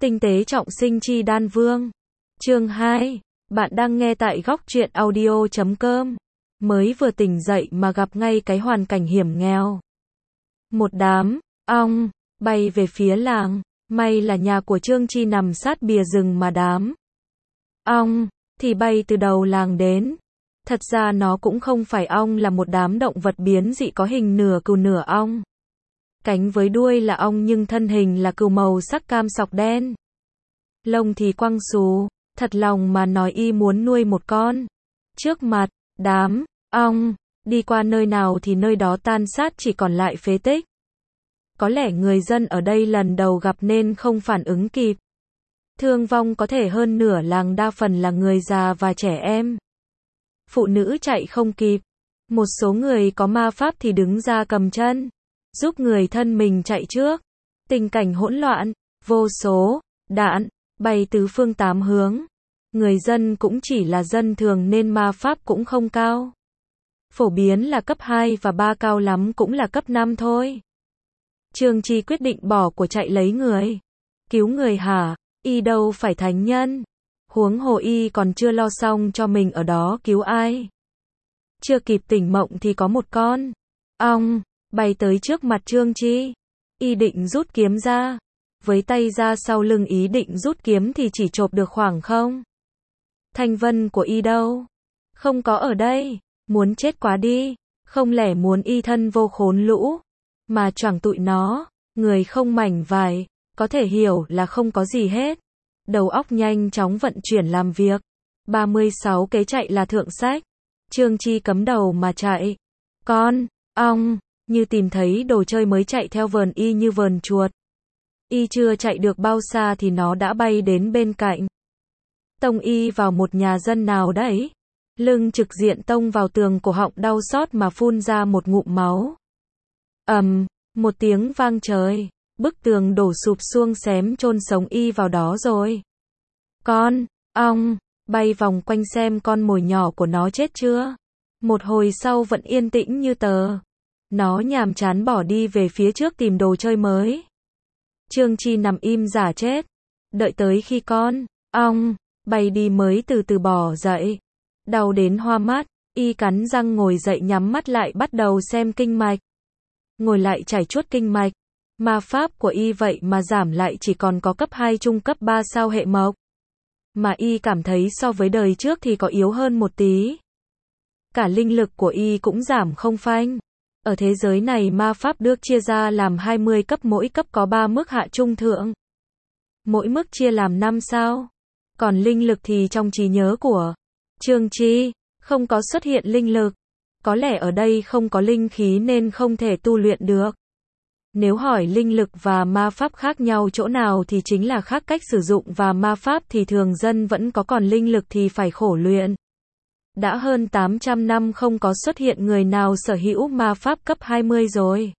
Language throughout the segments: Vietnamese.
Tinh tế trọng sinh chi đan vương. Chương 2. Bạn đang nghe tại góc truyện audio.com. Mới vừa tỉnh dậy mà gặp ngay cái hoàn cảnh hiểm nghèo. Một đám ong bay về phía làng. May là nhà của Trương Chi nằm sát bìa rừng mà đám ong thì bay từ đầu làng đến. Thật ra nó cũng không phải ong, là một đám động vật biến dị có hình nửa cừu nửa ong. Cánh với đuôi là ong nhưng thân hình là cừu, màu sắc cam sọc đen. Lông thì quăng xù, thật lòng mà nói y muốn nuôi một con. Trước mặt đám ong, đi qua nơi nào thì nơi đó tan sát chỉ còn lại phế tích. Có lẽ người dân ở đây lần đầu gặp nên không phản ứng kịp. Thương vong có thể hơn nửa làng, đa phần là người già và trẻ em. Phụ nữ chạy không kịp. Một số người có ma pháp thì đứng ra cầm chân, giúp người thân mình chạy trước. Tình cảnh hỗn loạn, vô số đạn bay tứ phương tám hướng. Người dân cũng chỉ là dân thường nên ma pháp cũng không cao. Phổ biến là cấp 2 và 3, cao lắm cũng là cấp 5 thôi. Trương Chi quyết định bỏ của chạy lấy người. Cứu người hả? Y đâu phải thánh nhân. Huống hồ y còn chưa lo xong cho mình ở đó cứu ai. Chưa kịp tỉnh mộng thì có một con ong bay tới trước mặt Trương Chi. Y định rút kiếm ra, với tay ra sau lưng ý định rút kiếm thì chỉ chộp được khoảng không. Thanh vân của y đâu? Không có ở đây. Muốn chết quá đi. Không lẽ muốn y thân vô khốn lũ mà choảng tụi nó. Người không mảnh vải, có thể hiểu là không có gì hết. Đầu óc nhanh chóng vận chuyển làm việc. 36 kế chạy là thượng sách. Trương Chi cắm đầu mà chạy. Con ong như tìm thấy đồ chơi mới chạy theo vờn y như vờn chuột. Y chưa chạy được bao xa thì nó đã bay đến bên cạnh. Tông y vào một nhà dân nào đấy. Lưng trực diện tông vào tường, cổ họng đau xót mà phun ra một ngụm máu. Một tiếng vang trời. Bức tường đổ sụp xuông xém chôn sống y vào đó rồi. Con ong bay vòng quanh xem con mồi nhỏ của nó chết chưa. Một hồi sau vẫn yên tĩnh như tờ. Nó nhàm chán bỏ đi về phía trước tìm đồ chơi mới. Trương Chi nằm im giả chết. Đợi tới khi con ong bay đi mới từ từ bỏ dậy. Đau đến hoa mắt, y cắn răng ngồi dậy, nhắm mắt lại bắt đầu xem kinh mạch. Ngồi lại trải chuốt kinh mạch. Ma pháp của y vậy mà giảm lại chỉ còn có cấp 2 trung cấp 3 sao hệ mộc. Mà y cảm thấy so với đời trước thì có yếu hơn một tí. Cả linh lực của y cũng giảm không phanh. Ở thế giới này ma pháp được chia ra làm 20 cấp, mỗi cấp có 3 mức hạ trung thượng. Mỗi mức chia làm 5 sao. Còn linh lực thì trong trí nhớ của Trương Chi không có xuất hiện linh lực. Có lẽ ở đây không có linh khí nên không thể tu luyện được. Nếu hỏi linh lực và ma pháp khác nhau chỗ nào thì chính là khác cách sử dụng, và ma pháp thì thường dân vẫn có, còn linh lực thì phải khổ luyện. Đã hơn 800 năm không có xuất hiện người nào sở hữu ma pháp cấp 20 rồi.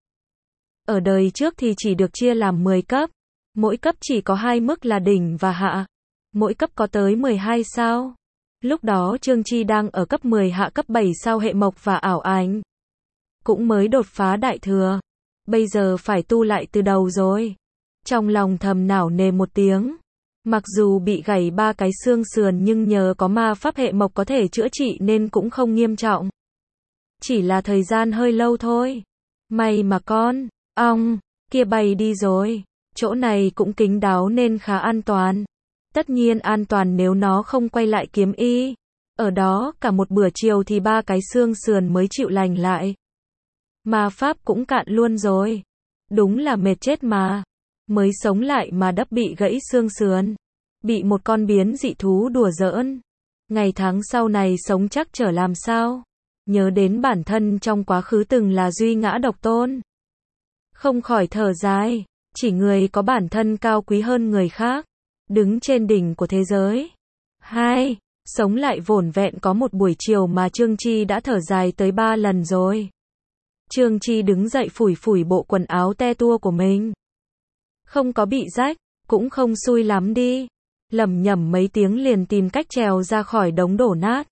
Ở đời trước thì chỉ được chia làm 10 cấp. Mỗi cấp chỉ có 2 mức là đỉnh và hạ. Mỗi cấp có tới 12 sao. Lúc đó Trương Chi đang ở cấp 10 hạ, cấp 7 sao hệ mộc và ảo ảnh. Cũng mới đột phá đại thừa. Bây giờ phải tu lại từ đầu rồi. Trong lòng thầm nảo nề một tiếng. Mặc dù bị gãy 3 cái xương sườn nhưng nhờ có ma pháp hệ mộc có thể chữa trị nên cũng không nghiêm trọng. Chỉ là thời gian hơi lâu thôi. May mà con ong kia bay đi rồi. Chỗ này cũng kín đáo nên khá an toàn. Tất nhiên an toàn nếu nó không quay lại kiếm y. Ở đó cả một bữa chiều thì 3 cái xương sườn mới chịu lành lại. Ma pháp cũng cạn luôn rồi. Đúng là mệt chết mà. Mới sống lại mà đắp bị gãy xương sườn. Bị một con biến dị thú đùa giỡn. Ngày tháng sau này sống chắc trở làm sao. Nhớ đến bản thân trong quá khứ từng là duy ngã độc tôn. Không khỏi thở dài. Chỉ người có bản thân cao quý hơn người khác. Đứng trên đỉnh của thế giới. 2. Sống lại vỏn vẹn có một buổi chiều mà Trương Chi đã thở dài tới 3 lần rồi. Trương Chi đứng dậy phủi phủi bộ quần áo te tua của mình. Không có bị rách, cũng không xui lắm đi. Lẩm nhẩm mấy tiếng liền tìm cách trèo ra khỏi đống đổ nát.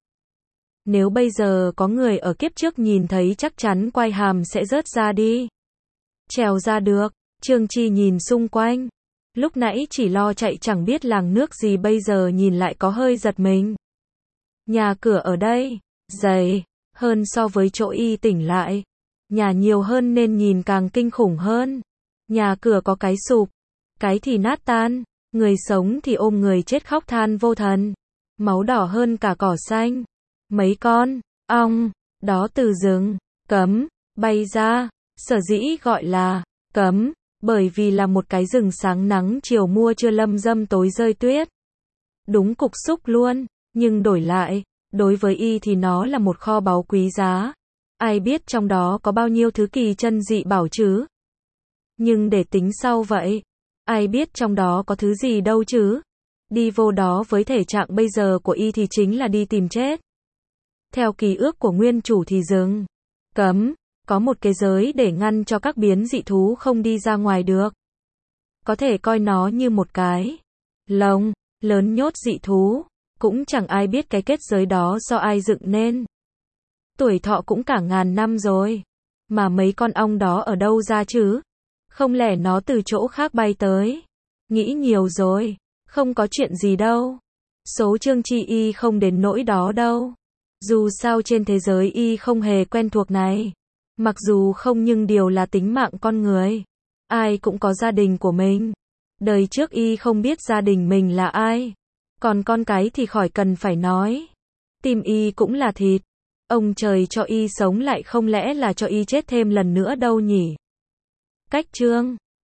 Nếu bây giờ có người ở kiếp trước nhìn thấy chắc chắn quai hàm sẽ rớt ra đi. Trèo ra được, Trương Chi nhìn xung quanh. Lúc nãy chỉ lo chạy chẳng biết làng nước gì bây giờ nhìn lại có hơi giật mình. Nhà cửa ở đây, dày, hơn so với chỗ y tỉnh lại. Nhà nhiều hơn nên nhìn càng kinh khủng hơn. Nhà cửa có cái sụp, cái thì nát tan, người sống thì ôm người chết khóc than vô thần. Máu đỏ hơn cả cỏ xanh. Mấy con ong đó từ rừng cấm bay ra, sở dĩ gọi là cấm, bởi vì là một cái rừng sáng nắng chiều mua trưa lâm dâm tối rơi tuyết. Đúng cục xúc luôn, nhưng đổi lại, đối với y thì nó là một kho báu quý giá. Ai biết trong đó có bao nhiêu thứ kỳ chân dị bảo chứ? Nhưng để tính sau vậy. Ai biết trong đó có thứ gì đâu chứ? Đi vô đó với thể trạng bây giờ của y thì chính là đi tìm chết. Theo ký ức của nguyên chủ thì rừng cấm có một cái giới để ngăn cho các biến dị thú không đi ra ngoài được. Có thể coi nó như một cái lồng lớn nhốt dị thú. Cũng chẳng ai biết cái kết giới đó do ai dựng nên. Tuổi thọ cũng cả ngàn năm rồi. Mà mấy con ong đó ở đâu ra chứ? Không lẽ nó từ chỗ khác bay tới? Nghĩ nhiều rồi. Không có chuyện gì đâu. Số chương chi y không đến nỗi đó đâu. Dù sao trên thế giới y không hề quen thuộc này. Mặc dù không nhưng điều là tính mạng con người. Ai cũng có gia đình của mình. Đời trước y không biết gia đình mình là ai. Còn con cái thì khỏi cần phải nói. Tim y cũng là thịt. Ông trời cho y sống lại không lẽ là cho y chết thêm lần nữa đâu nhỉ? Cách chương